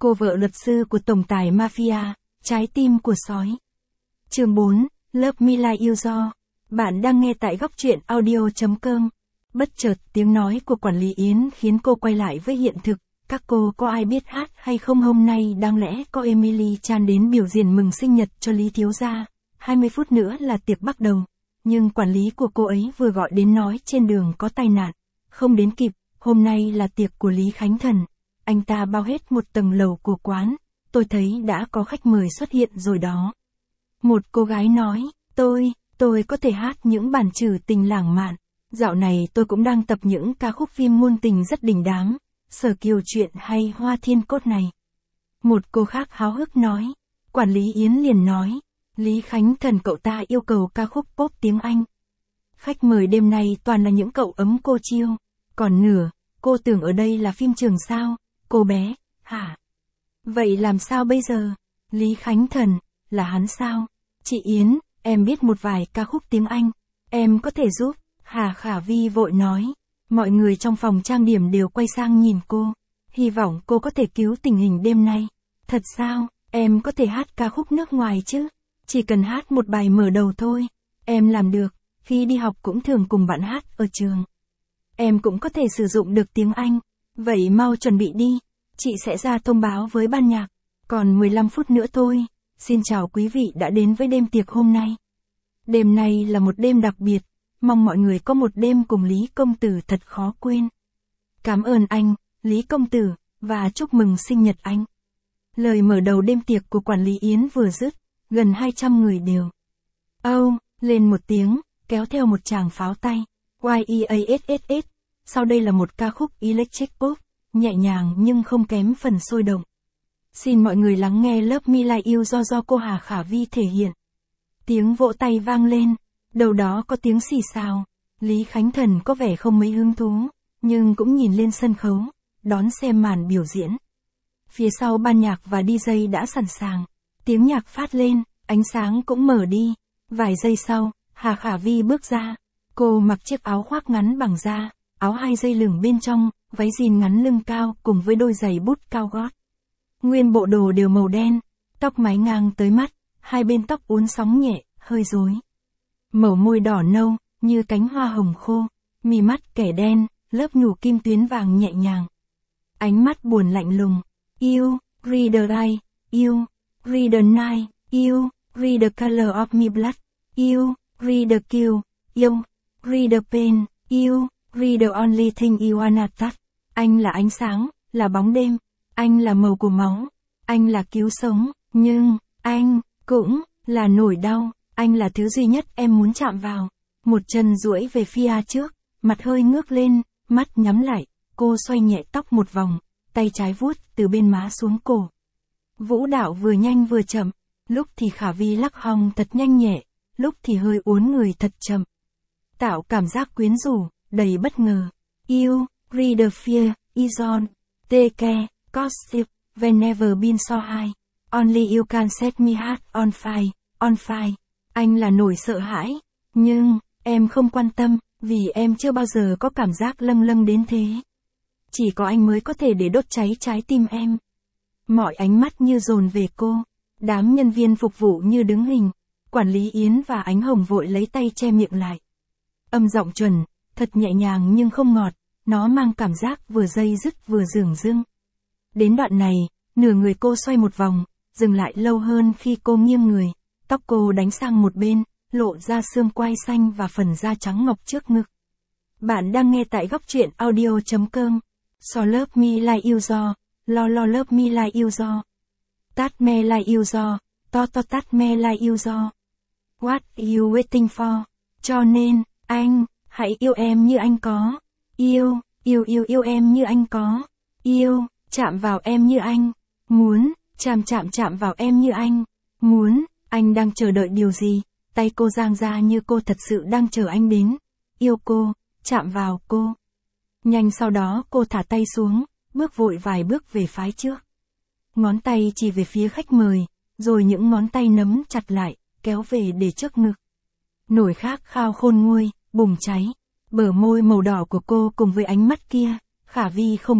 Cô vợ luật sư của tổng tài mafia, trái tim của sói. Chương 4, Love Me Like You Do. Bạn đang nghe tại góc truyện audio.com. Bất chợt tiếng nói của quản lý Yến khiến cô quay lại với hiện thực. Các cô có ai biết hát hay không, hôm nay đáng lẽ có Emily Chan đến biểu diễn mừng sinh nhật cho Lý thiếu gia. 20 phút nữa là tiệc bắt đầu. Nhưng quản lý của cô ấy vừa gọi đến nói trên đường có tai nạn. Không đến kịp, hôm nay là tiệc của Lý Khánh Thần. Anh ta bao hết một tầng lầu của quán. Tôi thấy đã có khách mời xuất hiện rồi đó. Một cô gái nói, tôi có thể hát những bản trừ tình lãng mạn. Dạo này tôi cũng đang tập những ca khúc phim ngôn tình rất đình đám. Sở Kiều Chuyện hay Hoa Thiên Cốt này. Một cô khác háo hức nói. Quản lý Yến liền nói. Lý Khánh Thần cậu ta yêu cầu ca khúc pop tiếng Anh. Khách mời đêm nay toàn là những cậu ấm cô chiêu. Còn nửa, cô tưởng ở đây là phim trường sao? Cô bé, hả? Vậy làm sao bây giờ? Lý Khánh Thần, là hắn sao? Chị Yến, em biết một vài ca khúc tiếng Anh. Em có thể giúp? Hà Khả Vi vội nói. Mọi người trong phòng trang điểm đều quay sang nhìn cô. Hy vọng cô có thể cứu tình hình đêm nay. Thật sao, em có thể hát ca khúc nước ngoài chứ? Chỉ cần hát một bài mở đầu thôi. Em làm được, khi đi học cũng thường cùng bạn hát ở trường. Em cũng có thể sử dụng được tiếng Anh. Vậy mau chuẩn bị đi. Chị sẽ ra thông báo với ban nhạc. Còn 15 phút nữa thôi. Xin chào quý vị đã đến với đêm tiệc hôm nay. Đêm nay là một đêm đặc biệt. Mong mọi người có một đêm cùng Lý Công Tử thật khó quên. Cảm ơn anh, Lý Công Tử, và chúc mừng sinh nhật anh. Lời mở đầu đêm tiệc của quản lý Yến vừa dứt, gần 200 người đều lên một tiếng, kéo theo một tràng pháo tay. YEASSS. Sau đây là một ca khúc electric pop, nhẹ nhàng nhưng không kém phần sôi động. Xin mọi người lắng nghe Love Me Like You do cô Hà Khả Vi thể hiện. Tiếng vỗ tay vang lên, đầu đó có tiếng xì xào. Lý Khánh Thần có vẻ không mấy hứng thú, nhưng cũng nhìn lên sân khấu, đón xem màn biểu diễn. Phía sau ban nhạc và DJ đã sẵn sàng. Tiếng nhạc phát lên, ánh sáng cũng mở đi. Vài giây sau, Hà Khả Vi bước ra. Cô mặc chiếc áo khoác ngắn bằng da, áo 2 dây lửng bên trong, váy jean ngắn lưng cao cùng với đôi giày bút cao gót. Nguyên bộ đồ đều màu đen, tóc mái ngang tới mắt, hai bên tóc uốn sóng nhẹ, hơi rối. Màu môi đỏ nâu, như cánh hoa hồng khô, mí mắt kẻ đen, lớp nhủ kim tuyến vàng nhẹ nhàng. Ánh mắt buồn lạnh lùng. You, read the eye, you, read the night, you, read the color of my blood, you, read the kill, you, read the pain, you, read the only thing you wanna touch. Anh là ánh sáng, là bóng đêm, anh là màu của máu, anh là cứu sống, nhưng, anh, cũng, là nỗi đau, anh là thứ duy nhất em muốn chạm vào. Một chân duỗi về phía trước, mặt hơi ngước lên, mắt nhắm lại, cô xoay nhẹ tóc một vòng, tay trái vuốt từ bên má xuống cổ. Vũ đạo vừa nhanh vừa chậm, lúc thì Khả Vi lắc hông thật nhanh nhẹ, lúc thì hơi uốn người thật chậm. Tạo cảm giác quyến rũ, đầy bất ngờ. You, read the fear, is on, take care, gossip, whenever been so high. Only you can set me heart on fire, on fire. Anh là nỗi sợ hãi, nhưng, em không quan tâm, vì em chưa bao giờ có cảm giác lâng lâng đến thế. Chỉ có anh mới có thể để đốt cháy trái tim em. Mọi ánh mắt như dồn về cô, đám nhân viên phục vụ như đứng hình, quản lý Yến và Ánh Hồng vội lấy tay che miệng lại. Âm giọng chuẩn, thật nhẹ nhàng nhưng không ngọt, nó mang cảm giác vừa dây dứt vừa dửng dưng. Đến đoạn này, nửa người cô xoay một vòng, dừng lại lâu hơn khi cô nghiêng người, tóc cô đánh sang một bên, lộ ra xương quai xanh và phần da trắng ngọc trước ngực. Bạn đang nghe tại góc truyện audio.com. So love me like you do, lo love me like you do. Tát me like you do, to tát me like you do. What you waiting for? Cho nên, anh, hãy yêu em như anh có. Yêu em như anh có. Yêu, chạm vào em như anh. Muốn, chạm vào em như anh. Muốn, anh đang chờ đợi điều gì? Tay cô dang ra như cô thật sự đang chờ anh đến. Yêu cô, chạm vào cô. Nhanh sau đó cô thả tay xuống, bước vội vài bước về phía trước. Ngón tay chỉ về phía khách mời, rồi những ngón tay nắm chặt lại, kéo về để trước ngực. Nổi khát khao khôn nguôi, bùng cháy. Bờ môi màu đỏ của cô cùng với ánh mắt kia, Khả Vi không biết,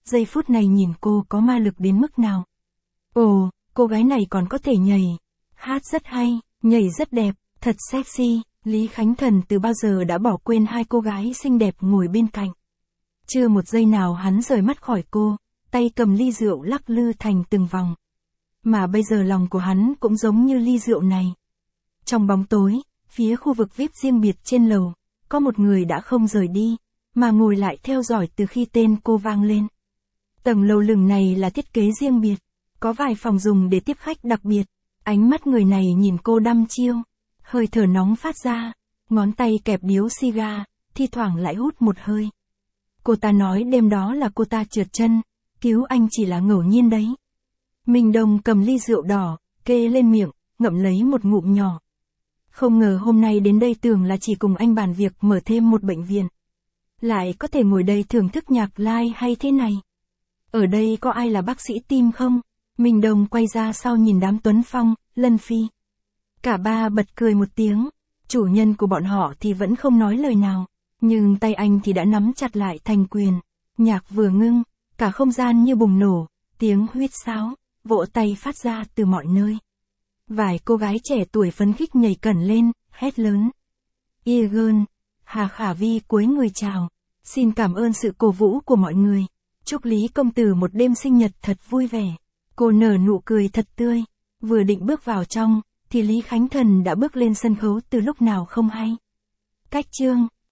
giây phút này nhìn cô có ma lực đến mức nào. Ồ, cô gái này còn có thể nhảy. Hát rất hay, nhảy rất đẹp, thật sexy. Lý Khánh Thần từ bao giờ đã bỏ quên hai cô gái xinh đẹp ngồi bên cạnh. Chưa một giây nào hắn rời mắt khỏi cô, tay cầm ly rượu lắc lư thành từng vòng. Mà bây giờ lòng của hắn cũng giống như ly rượu này. Trong bóng tối, phía khu vực VIP riêng biệt trên lầu, có một người đã không rời đi, mà ngồi lại theo dõi từ khi tên cô vang lên. Tầng lầu lửng này là thiết kế riêng biệt, có vài phòng dùng để tiếp khách đặc biệt. Ánh mắt người này nhìn cô đăm chiêu, hơi thở nóng phát ra, ngón tay kẹp điếu xì gà, thi thoảng lại hút một hơi. Cô ta nói đêm đó là cô ta trượt chân, cứu anh chỉ là ngẫu nhiên đấy. Minh Đông cầm ly rượu đỏ, kê lên miệng, ngậm lấy một ngụm nhỏ. Không ngờ hôm nay đến đây tưởng là chỉ cùng anh bàn việc mở thêm một bệnh viện. Lại có thể ngồi đây thưởng thức nhạc live hay thế này. Ở đây có ai là bác sĩ tim không? Minh Đông quay ra sau nhìn đám Tuấn Phong, Lân Phi. Cả ba bật cười một tiếng, chủ nhân của bọn họ thì vẫn không nói lời nào, nhưng tay anh thì đã nắm chặt lại thành quyền. Nhạc vừa ngưng, cả không gian như bùng nổ, tiếng huýt sáo, vỗ tay phát ra từ mọi nơi. Vài cô gái trẻ tuổi phấn khích nhảy cẩn lên, hét lớn. Egan, Hà Khả Vi cúi người chào, xin cảm ơn sự cổ vũ của mọi người. Chúc Lý công tử một đêm sinh nhật thật vui vẻ. Cô nở nụ cười thật tươi, vừa định bước vào trong, thì Lý Khánh Thần đã bước lên sân khấu từ lúc nào không hay. Cách chương